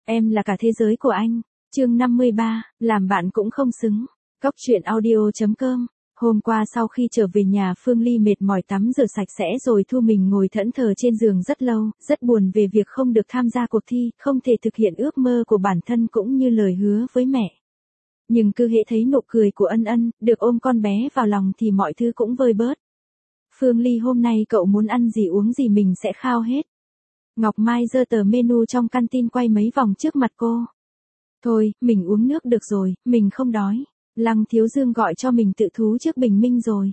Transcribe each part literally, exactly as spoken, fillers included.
Em là cả thế giới của anh. Chương năm mươi ba, làm bạn cũng không xứng. Cóc truyện audio chấm com. Hôm qua sau khi trở về nhà, Phương Ly mệt mỏi tắm rửa sạch sẽ rồi thu mình ngồi thẫn thờ trên giường rất lâu, rất buồn về việc không được tham gia cuộc thi, không thể thực hiện ước mơ của bản thân cũng như lời hứa với mẹ. Nhưng cứ hễ thấy nụ cười của Ân Ân, được ôm con bé vào lòng thì mọi thứ cũng vơi bớt. Phương Ly, hôm nay cậu muốn ăn gì uống gì mình sẽ khao hết. Ngọc Mai giơ tờ menu trong canteen quay mấy vòng trước mặt cô. Thôi, mình uống nước được rồi, mình không đói. Lăng Thiếu Dương gọi cho mình tự thú trước bình minh rồi.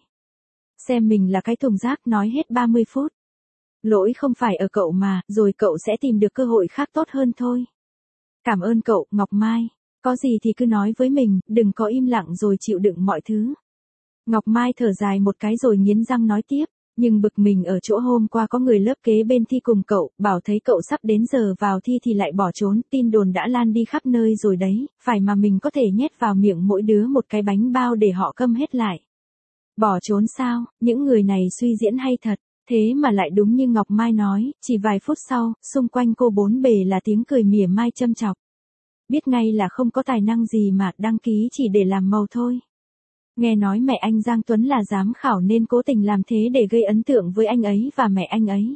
Xem mình là cái thùng rác, nói hết ba mươi phút. Lỗi không phải ở cậu mà, rồi cậu sẽ tìm được cơ hội khác tốt hơn thôi. Cảm ơn cậu, Ngọc Mai. Có gì thì cứ nói với mình, đừng có im lặng rồi chịu đựng mọi thứ. Ngọc Mai thở dài một cái rồi nghiến răng nói tiếp. Nhưng bực mình ở chỗ hôm qua có người lớp kế bên thi cùng cậu, bảo thấy cậu sắp đến giờ vào thi thì lại bỏ trốn, tin đồn đã lan đi khắp nơi rồi đấy, phải mà mình có thể nhét vào miệng mỗi đứa một cái bánh bao để họ câm hết lại. Bỏ trốn sao, những người này suy diễn hay thật, thế mà lại đúng như Ngọc Mai nói, chỉ vài phút sau, xung quanh cô bốn bề là tiếng cười mỉa mai châm chọc. Biết ngay là không có tài năng gì mà, đăng ký chỉ để làm màu thôi. Nghe nói mẹ anh Giang Tuấn là giám khảo nên cố tình làm thế để gây ấn tượng với anh ấy và mẹ anh ấy.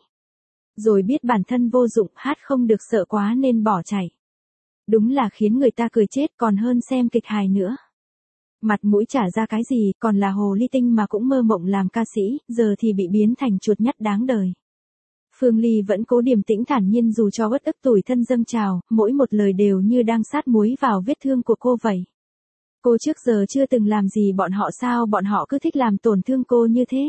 Rồi biết bản thân vô dụng, hát không được sợ quá nên bỏ chạy. Đúng là khiến người ta cười chết còn hơn xem kịch hài nữa. Mặt mũi chả ra cái gì, còn là hồ ly tinh mà cũng mơ mộng làm ca sĩ, giờ thì bị biến thành chuột nhắt đáng đời. Phương Ly vẫn cố điềm tĩnh thản nhiên dù cho uất ức tủi thân dâng trào, mỗi một lời đều như đang sát muối vào vết thương của cô vậy. Cô trước giờ chưa từng làm gì bọn họ sao bọn họ cứ thích làm tổn thương cô như thế.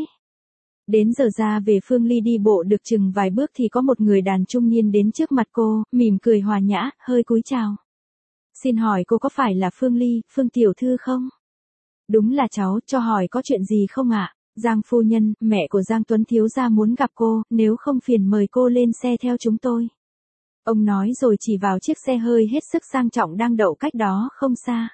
Đến giờ ra về, Phương Ly đi bộ được chừng vài bước thì có một người đàn trung niên đến trước mặt cô, mỉm cười hòa nhã, hơi cúi chào. Xin hỏi cô có phải là Phương Ly, Phương tiểu thư không? Đúng là cháu, cho hỏi có chuyện gì không ạ? Giang phu nhân, mẹ của Giang Tuấn thiếu gia muốn gặp cô, nếu không phiền mời cô lên xe theo chúng tôi. Ông nói rồi chỉ vào chiếc xe hơi hết sức sang trọng đang đậu cách đó không xa.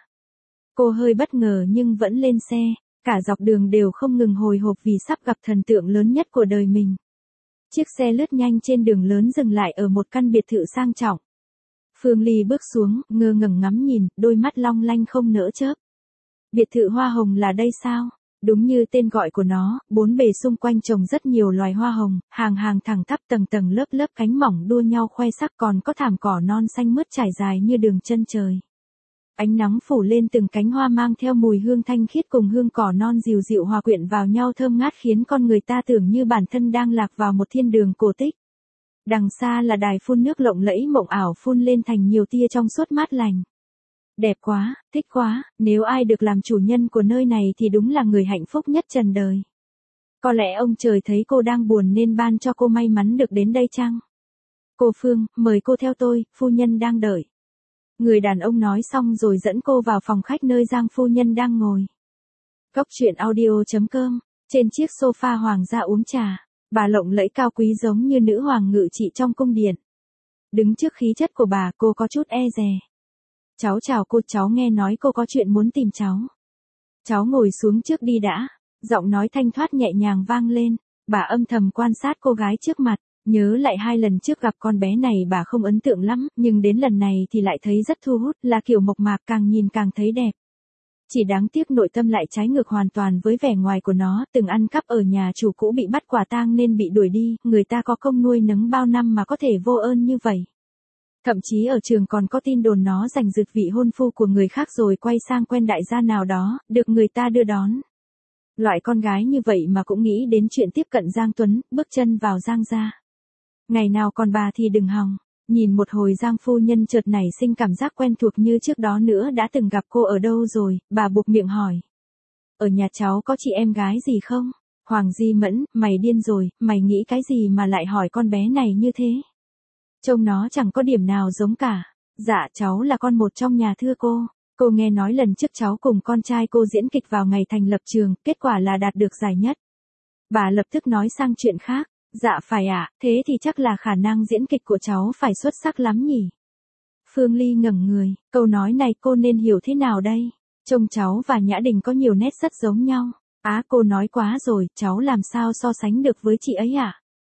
Cô hơi bất ngờ nhưng vẫn lên xe, cả dọc đường đều không ngừng hồi hộp vì sắp gặp thần tượng lớn nhất của đời mình. Chiếc xe lướt nhanh trên đường lớn dừng lại ở một căn biệt thự sang trọng. Phương Ly bước xuống, ngơ ngẩn ngắm nhìn, đôi mắt long lanh không nỡ chớp. Biệt thự hoa hồng là đây sao? Đúng như tên gọi của nó, bốn bề xung quanh trồng rất nhiều loài hoa hồng, hàng hàng thẳng tắp tầng tầng lớp lớp cánh mỏng đua nhau khoe sắc, còn có thảm cỏ non xanh mướt trải dài như đường chân trời. Ánh nắng phủ lên từng cánh hoa mang theo mùi hương thanh khiết cùng hương cỏ non dịu dịu hòa quyện vào nhau thơm ngát khiến con người ta tưởng như bản thân đang lạc vào một thiên đường cổ tích. Đằng xa là đài phun nước lộng lẫy mộng ảo phun lên thành nhiều tia trong suốt mát lành. Đẹp quá, thích quá, nếu ai được làm chủ nhân của nơi này thì đúng là người hạnh phúc nhất trần đời. Có lẽ ông trời thấy cô đang buồn nên ban cho cô may mắn được đến đây chăng? Cô Phương, mời cô theo tôi, phu nhân đang đợi. Người đàn ông nói xong rồi dẫn cô vào phòng khách nơi Giang phu nhân đang ngồi. Cóc truyện audio chấm com, trên chiếc sofa hoàng gia uống trà, bà lộng lẫy cao quý giống như nữ hoàng ngự trị trong cung điện. Đứng trước khí chất của bà, cô có chút e dè. Cháu chào cô, cháu nghe nói cô có chuyện muốn tìm cháu. Cháu ngồi xuống trước đi đã, giọng nói thanh thoát nhẹ nhàng vang lên, bà âm thầm quan sát cô gái trước mặt. Nhớ lại hai lần trước gặp con bé này bà không ấn tượng lắm, nhưng đến lần này thì lại thấy rất thu hút, là kiểu mộc mạc càng nhìn càng thấy đẹp. Chỉ đáng tiếc nội tâm lại trái ngược hoàn toàn với vẻ ngoài của nó, từng ăn cắp ở nhà chủ cũ bị bắt quả tang nên bị đuổi đi, người ta có công nuôi nấng bao năm mà có thể vô ơn như vậy. Thậm chí ở trường còn có tin đồn nó giành giật vị hôn phu của người khác rồi quay sang quen đại gia nào đó, được người ta đưa đón. Loại con gái như vậy mà cũng nghĩ đến chuyện tiếp cận Giang Tuấn, bước chân vào Giang gia. Ngày nào còn bà thì đừng hòng. Nhìn một hồi Giang phu nhân chợt nảy sinh cảm giác quen thuộc như trước đó nữa, đã từng gặp cô ở đâu rồi, bà buộc miệng hỏi. Ở nhà cháu có chị em gái gì không? Hoàng Di Mẫn, mày điên rồi, mày nghĩ cái gì mà lại hỏi con bé này như thế? Trông nó chẳng có điểm nào giống cả. Dạ cháu là con một trong nhà thưa cô. Cô nghe nói lần trước cháu cùng con trai cô diễn kịch vào ngày thành lập trường, kết quả là đạt được giải nhất. Bà lập tức nói sang chuyện khác. Dạ phải ạ, à, thế thì chắc là khả năng diễn kịch của cháu phải xuất sắc lắm nhỉ? Phương Ly ngẩng người, câu nói này cô nên hiểu thế nào đây? Trông cháu và Nhã Đình có nhiều nét rất giống nhau. Á à, cô nói quá rồi, cháu làm sao so sánh được với chị ấy ạ? À?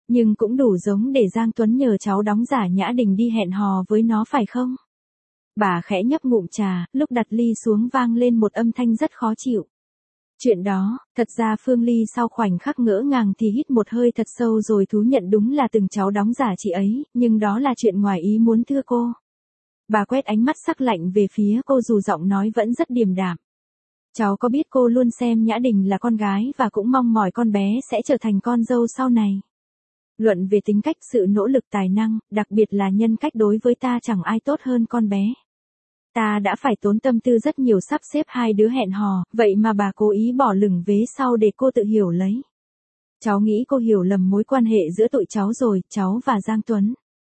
Nhưng cũng đủ giống để Giang Tuấn nhờ cháu đóng giả Nhã Đình đi hẹn hò với nó phải không? Bà khẽ nhấp ngụm trà, lúc đặt ly xuống vang lên một âm thanh rất khó chịu. Chuyện đó, thật ra Phương Ly sau khoảnh khắc ngỡ ngàng thì hít một hơi thật sâu rồi thú nhận đúng là từng cháu đóng giả chị ấy, nhưng đó là chuyện ngoài ý muốn thưa cô. Bà quét ánh mắt sắc lạnh về phía cô dù giọng nói vẫn rất điềm đạm. Cháu có biết cô luôn xem Nhã Đình là con gái và cũng mong mỏi con bé sẽ trở thành con dâu sau này. Luận về tính cách, sự nỗ lực, tài năng, đặc biệt là nhân cách, đối với ta chẳng ai tốt hơn con bé. Ta đã phải tốn tâm tư rất nhiều sắp xếp hai đứa hẹn hò, vậy mà bà cố ý bỏ lửng vế sau để cô tự hiểu lấy. Cháu nghĩ cô hiểu lầm mối quan hệ giữa tụi cháu rồi, cháu và Giang Tuấn.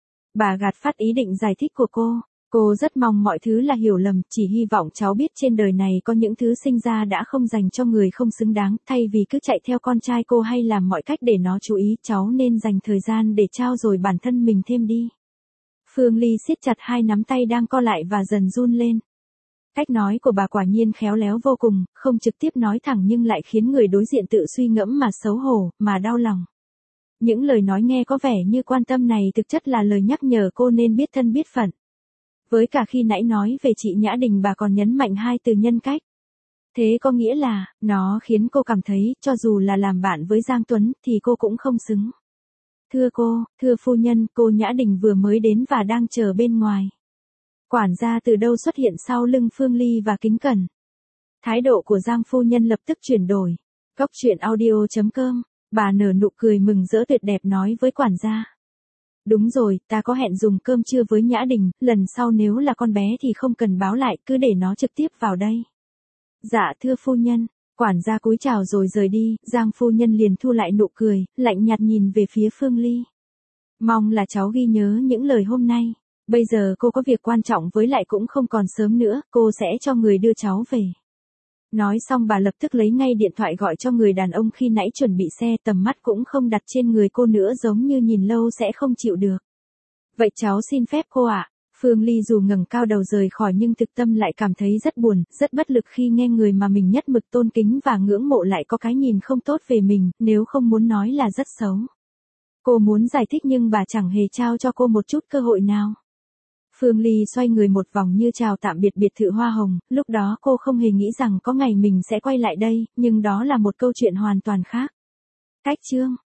Bà gạt phát ý định giải thích của cô. Cô rất mong mọi thứ là hiểu lầm, chỉ hy vọng cháu biết trên đời này có những thứ sinh ra đã không dành cho người không xứng đáng, thay vì cứ chạy theo con trai cô hay làm mọi cách để nó chú ý, cháu nên dành thời gian để trao dồi bản thân mình thêm đi. Phương Ly siết chặt hai nắm tay đang co lại và dần run lên. Cách nói của bà quả nhiên khéo léo vô cùng, không trực tiếp nói thẳng nhưng lại khiến người đối diện tự suy ngẫm mà xấu hổ, mà đau lòng. Những lời nói nghe có vẻ như quan tâm này thực chất là lời nhắc nhở cô nên biết thân biết phận. Với cả khi nãy nói về chị Nhã Đình bà còn nhấn mạnh hai từ nhân cách. Thế có nghĩa là, nó khiến cô cảm thấy, cho dù là làm bạn với Giang Tuấn, thì cô cũng không xứng. Thưa cô, thưa phu nhân, cô Nhã Đình vừa mới đến và đang chờ bên ngoài. Quản gia từ đâu xuất hiện sau lưng Phương Ly và kính cẩn. Thái độ của Giang phu nhân lập tức chuyển đổi. Cốc truyện audio chấm com, bà nở nụ cười mừng rỡ tuyệt đẹp nói với quản gia. Đúng rồi, ta có hẹn dùng cơm trưa với Nhã Đình, lần sau nếu là con bé thì không cần báo lại, cứ để nó trực tiếp vào đây. Dạ thưa phu nhân, quản gia cúi chào rồi rời đi, Giang phu nhân liền thu lại nụ cười, lạnh nhạt nhìn về phía Phương Ly. Mong là cháu ghi nhớ những lời hôm nay, bây giờ cô có việc quan trọng với lại cũng không còn sớm nữa, cô sẽ cho người đưa cháu về. Nói xong bà lập tức lấy ngay điện thoại gọi cho người đàn ông khi nãy chuẩn bị xe, tầm mắt cũng không đặt trên người cô nữa, giống như nhìn lâu sẽ không chịu được. Vậy cháu xin phép cô ạ. Phương Ly dù ngẩng cao đầu rời khỏi nhưng thực tâm lại cảm thấy rất buồn, rất bất lực khi nghe người mà mình nhất mực tôn kính và ngưỡng mộ lại có cái nhìn không tốt về mình, nếu không muốn nói là rất xấu. Cô muốn giải thích nhưng bà chẳng hề trao cho cô một chút cơ hội nào. Phương Ly xoay người một vòng như chào tạm biệt biệt thự hoa hồng, lúc đó cô không hề nghĩ rằng có ngày mình sẽ quay lại đây, nhưng đó là một câu chuyện hoàn toàn khác. Cách chương